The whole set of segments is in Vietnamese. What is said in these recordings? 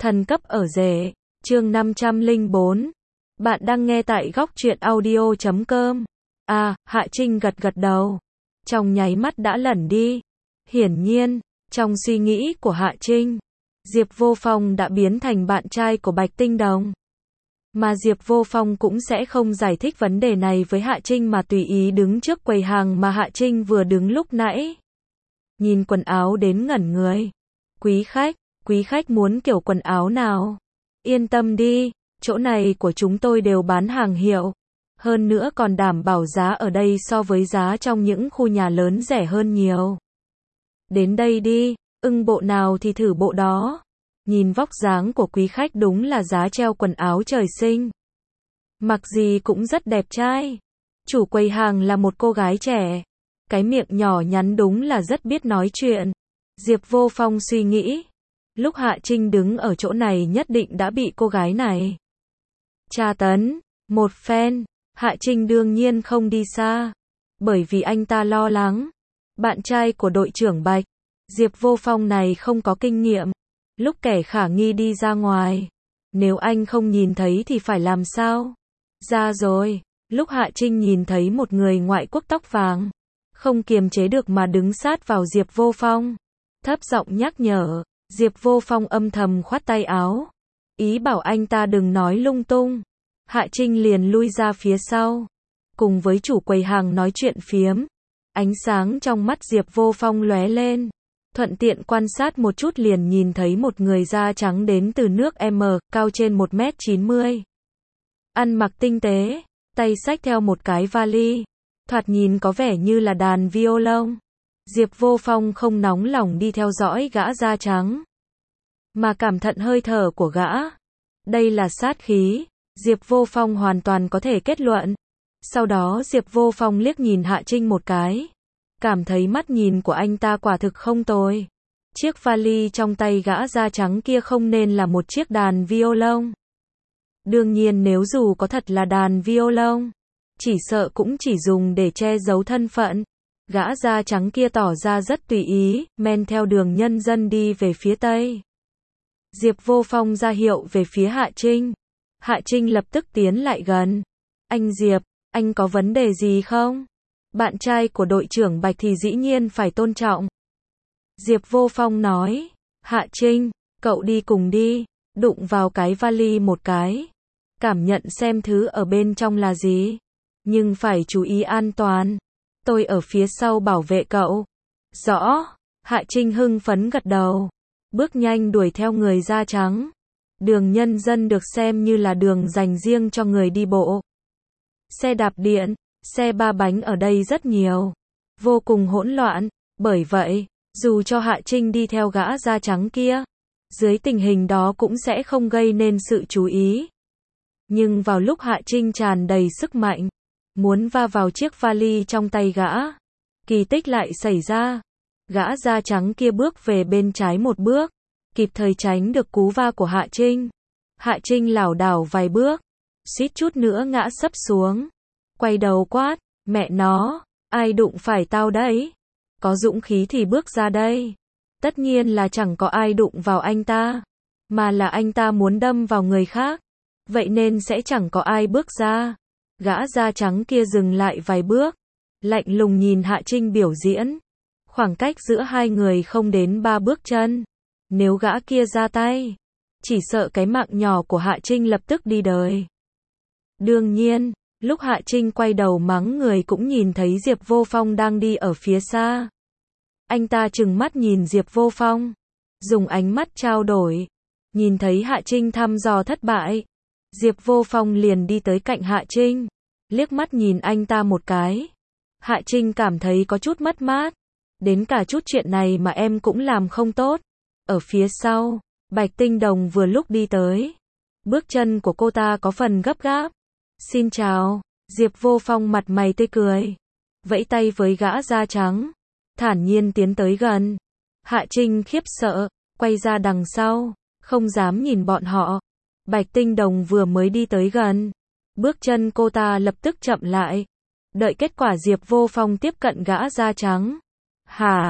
Thần cấp ở rể, chương 504. Bạn đang nghe tại góc truyện audio.com. Hạ Trinh gật gật đầu. Trong nháy mắt đã lẩn đi. Hiển nhiên, trong suy nghĩ của Hạ Trinh, Diệp Vô Phong đã biến thành bạn trai của Bạch Tinh Đồng. Mà Diệp Vô Phong cũng sẽ không giải thích vấn đề này với Hạ Trinh mà tùy ý đứng trước quầy hàng mà Hạ Trinh vừa đứng lúc nãy. Nhìn quần áo đến ngẩn người. Quý khách muốn kiểu quần áo nào? Yên tâm đi, chỗ này của chúng tôi đều bán hàng hiệu. Hơn nữa còn đảm bảo giá ở đây so với giá trong những khu nhà lớn rẻ hơn nhiều. Đến đây đi, ưng bộ nào thì thử bộ đó. Nhìn vóc dáng của quý khách đúng là giá treo quần áo trời sinh. Mặc gì cũng rất đẹp trai. Chủ quầy hàng là một cô gái trẻ. Cái miệng nhỏ nhắn đúng là rất biết nói chuyện. Diệp Vô Phong suy nghĩ. Lúc Hạ Trinh đứng ở chỗ này nhất định đã bị cô gái này tra tấn một phen. Hạ Trinh đương nhiên không đi xa. Bởi vì anh ta lo lắng. Bạn trai của đội trưởng Bạch, Diệp Vô Phong này không có kinh nghiệm. Lúc kẻ khả nghi đi ra ngoài, nếu anh không nhìn thấy thì phải làm sao? Ra rồi, lúc Hạ Trinh nhìn thấy một người ngoại quốc tóc vàng, không kiềm chế được mà đứng sát vào Diệp Vô Phong. Thấp giọng nhắc nhở, Diệp Vô Phong âm thầm khoát tay áo. Ý bảo anh ta đừng nói lung tung. Hạ Trinh liền lui ra phía sau. Cùng với chủ quầy hàng nói chuyện phiếm. Ánh sáng trong mắt Diệp Vô Phong lóe lên. Thuận tiện quan sát một chút liền nhìn thấy một người da trắng đến từ nước M, cao trên 1m90. Ăn mặc tinh tế, tay xách theo một cái vali. Thoạt nhìn có vẻ như là đàn violon. Diệp Vô Phong không nóng lòng đi theo dõi gã da trắng, mà cảm thận hơi thở của gã. Đây là sát khí, Diệp Vô Phong hoàn toàn có thể kết luận. Sau đó Diệp Vô Phong liếc nhìn Hạ Trinh một cái. Cảm thấy mắt nhìn của anh ta quả thực không tồi. Chiếc vali trong tay gã da trắng kia không nên là một chiếc đàn violon. Đương nhiên nếu dù có thật là đàn violon, chỉ sợ cũng chỉ dùng để che giấu thân phận. Gã da trắng kia tỏ ra rất tùy ý, men theo đường nhân dân đi về phía tây. Diệp Vô Phong ra hiệu về phía Hạ Trinh. Hạ Trinh lập tức tiến lại gần. Anh Diệp, anh có vấn đề gì không? Bạn trai của đội trưởng Bạch thì dĩ nhiên phải tôn trọng. Diệp Vô Phong nói. Hạ Trinh, cậu đi cùng đi. Đụng vào cái vali một cái. Cảm nhận xem thứ ở bên trong là gì. Nhưng phải chú ý an toàn. Tôi ở phía sau bảo vệ cậu. Rõ. Hạ Trinh hưng phấn gật đầu. Bước nhanh đuổi theo người da trắng. Đường nhân dân được xem như là đường dành riêng cho người đi bộ. Xe đạp điện, xe ba bánh ở đây rất nhiều. Vô cùng hỗn loạn. Bởi vậy, dù cho Hạ Trinh đi theo gã da trắng kia, dưới tình hình đó cũng sẽ không gây nên sự chú ý. Nhưng vào lúc Hạ Trinh tràn đầy sức mạnh, muốn va vào chiếc vali trong tay gã, kỳ tích lại xảy ra. Gã da trắng kia bước về bên trái một bước, kịp thời tránh được cú va của Hạ Trinh. Hạ Trinh lảo đảo vài bước, suýt chút nữa ngã sấp xuống. Quay đầu quát, mẹ nó, ai đụng phải tao đấy? Có dũng khí thì bước ra đây. Tất nhiên là chẳng có ai đụng vào anh ta, mà là anh ta muốn đâm vào người khác. Vậy nên sẽ chẳng có ai bước ra. Gã da trắng kia dừng lại vài bước, lạnh lùng nhìn Hạ Trinh biểu diễn. Khoảng cách giữa hai người không đến 3 bước chân. Nếu gã kia ra tay, chỉ sợ cái mạng nhỏ của Hạ Trinh lập tức đi đời. Đương nhiên, lúc Hạ Trinh quay đầu mắng người cũng nhìn thấy Diệp Vô Phong đang đi ở phía xa. Anh ta trừng mắt nhìn Diệp Vô Phong, dùng ánh mắt trao đổi. Nhìn thấy Hạ Trinh thăm dò thất bại, Diệp Vô Phong liền đi tới cạnh Hạ Trinh, liếc mắt nhìn anh ta một cái. Hạ Trinh cảm thấy có chút mất mát. Đến cả chút chuyện này mà em cũng làm không tốt. Ở phía sau, Bạch Tinh Đồng vừa lúc đi tới. Bước chân của cô ta có phần gấp gáp. Xin chào. Diệp Vô Phong mặt mày tươi cười, vẫy tay với gã da trắng, thản nhiên tiến tới gần. Hạ Trinh khiếp sợ, quay ra đằng sau, không dám nhìn bọn họ. Bạch Tinh Đồng vừa mới đi tới gần, bước chân cô ta lập tức chậm lại. Đợi kết quả Diệp Vô Phong tiếp cận gã da trắng. Hả?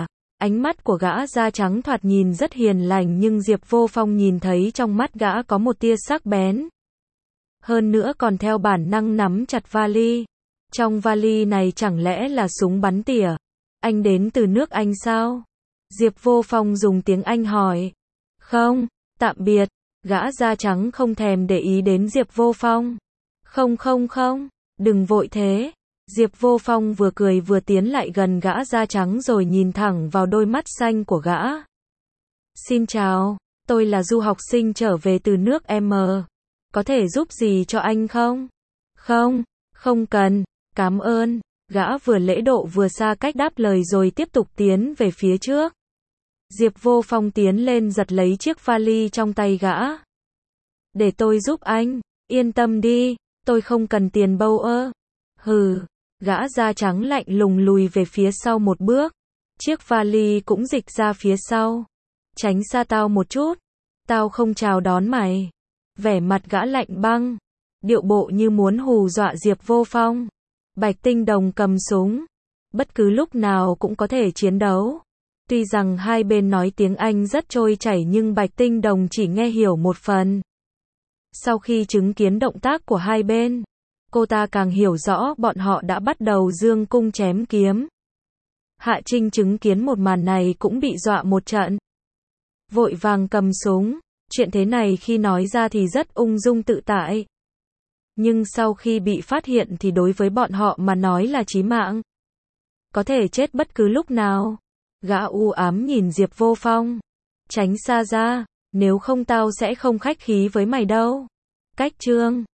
Ánh mắt của gã da trắng thoạt nhìn rất hiền lành nhưng Diệp Vô Phong nhìn thấy trong mắt gã có một tia sắc bén. Hơn nữa còn theo bản năng nắm chặt vali. Trong vali này chẳng lẽ là súng bắn tỉa? Anh đến từ nước Anh sao? Diệp Vô Phong dùng tiếng Anh hỏi. Không, tạm biệt. Gã da trắng không thèm để ý đến Diệp Vô Phong. Không, đừng vội thế. Diệp Vô Phong vừa cười vừa tiến lại gần gã da trắng rồi nhìn thẳng vào đôi mắt xanh của gã. Xin chào, tôi là du học sinh trở về từ nước M. Có thể giúp gì cho anh không? Không cần, cảm ơn. Gã vừa lễ độ vừa xa cách đáp lời rồi tiếp tục tiến về phía trước. Diệp Vô Phong tiến lên giật lấy chiếc vali trong tay gã. Để tôi giúp anh, yên tâm đi, tôi không cần tiền bâu ơ. Hừ, gã da trắng lạnh lùng lùi về phía sau một bước. Chiếc vali cũng dịch ra phía sau. Tránh xa tao một chút, tao không chào đón mày. Vẻ mặt gã lạnh băng, điệu bộ như muốn hù dọa Diệp Vô Phong. Bạch Tinh Đồng cầm súng, bất cứ lúc nào cũng có thể chiến đấu. Tuy rằng hai bên nói tiếng Anh rất trôi chảy nhưng Bạch Tinh Đồng chỉ nghe hiểu một phần. Sau khi chứng kiến động tác của hai bên, cô ta càng hiểu rõ bọn họ đã bắt đầu dương cung chém kiếm. Hạ Trinh chứng kiến một màn này cũng bị dọa một trận. Vội vàng cầm súng, chuyện thế này khi nói ra thì rất ung dung tự tại. Nhưng sau khi bị phát hiện thì đối với bọn họ mà nói là chí mạng. Có thể chết bất cứ lúc nào. Gã u ám nhìn Diệp Vô Phong. Tránh xa ra, nếu không tao sẽ không khách khí với mày đâu. Cách chương